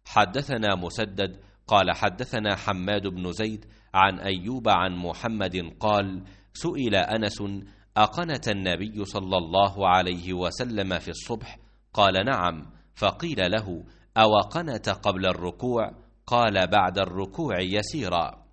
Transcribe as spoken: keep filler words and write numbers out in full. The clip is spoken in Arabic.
حدثنا مسدد قال حدثنا حماد بن زيد عن أيوب عن محمد قال سئل أنس أقنت النبي صلى الله عليه وسلم في الصبح؟ قال نعم. فقيل له أو قنت قبل الركوع؟ قال بعد الركوع يسيرا.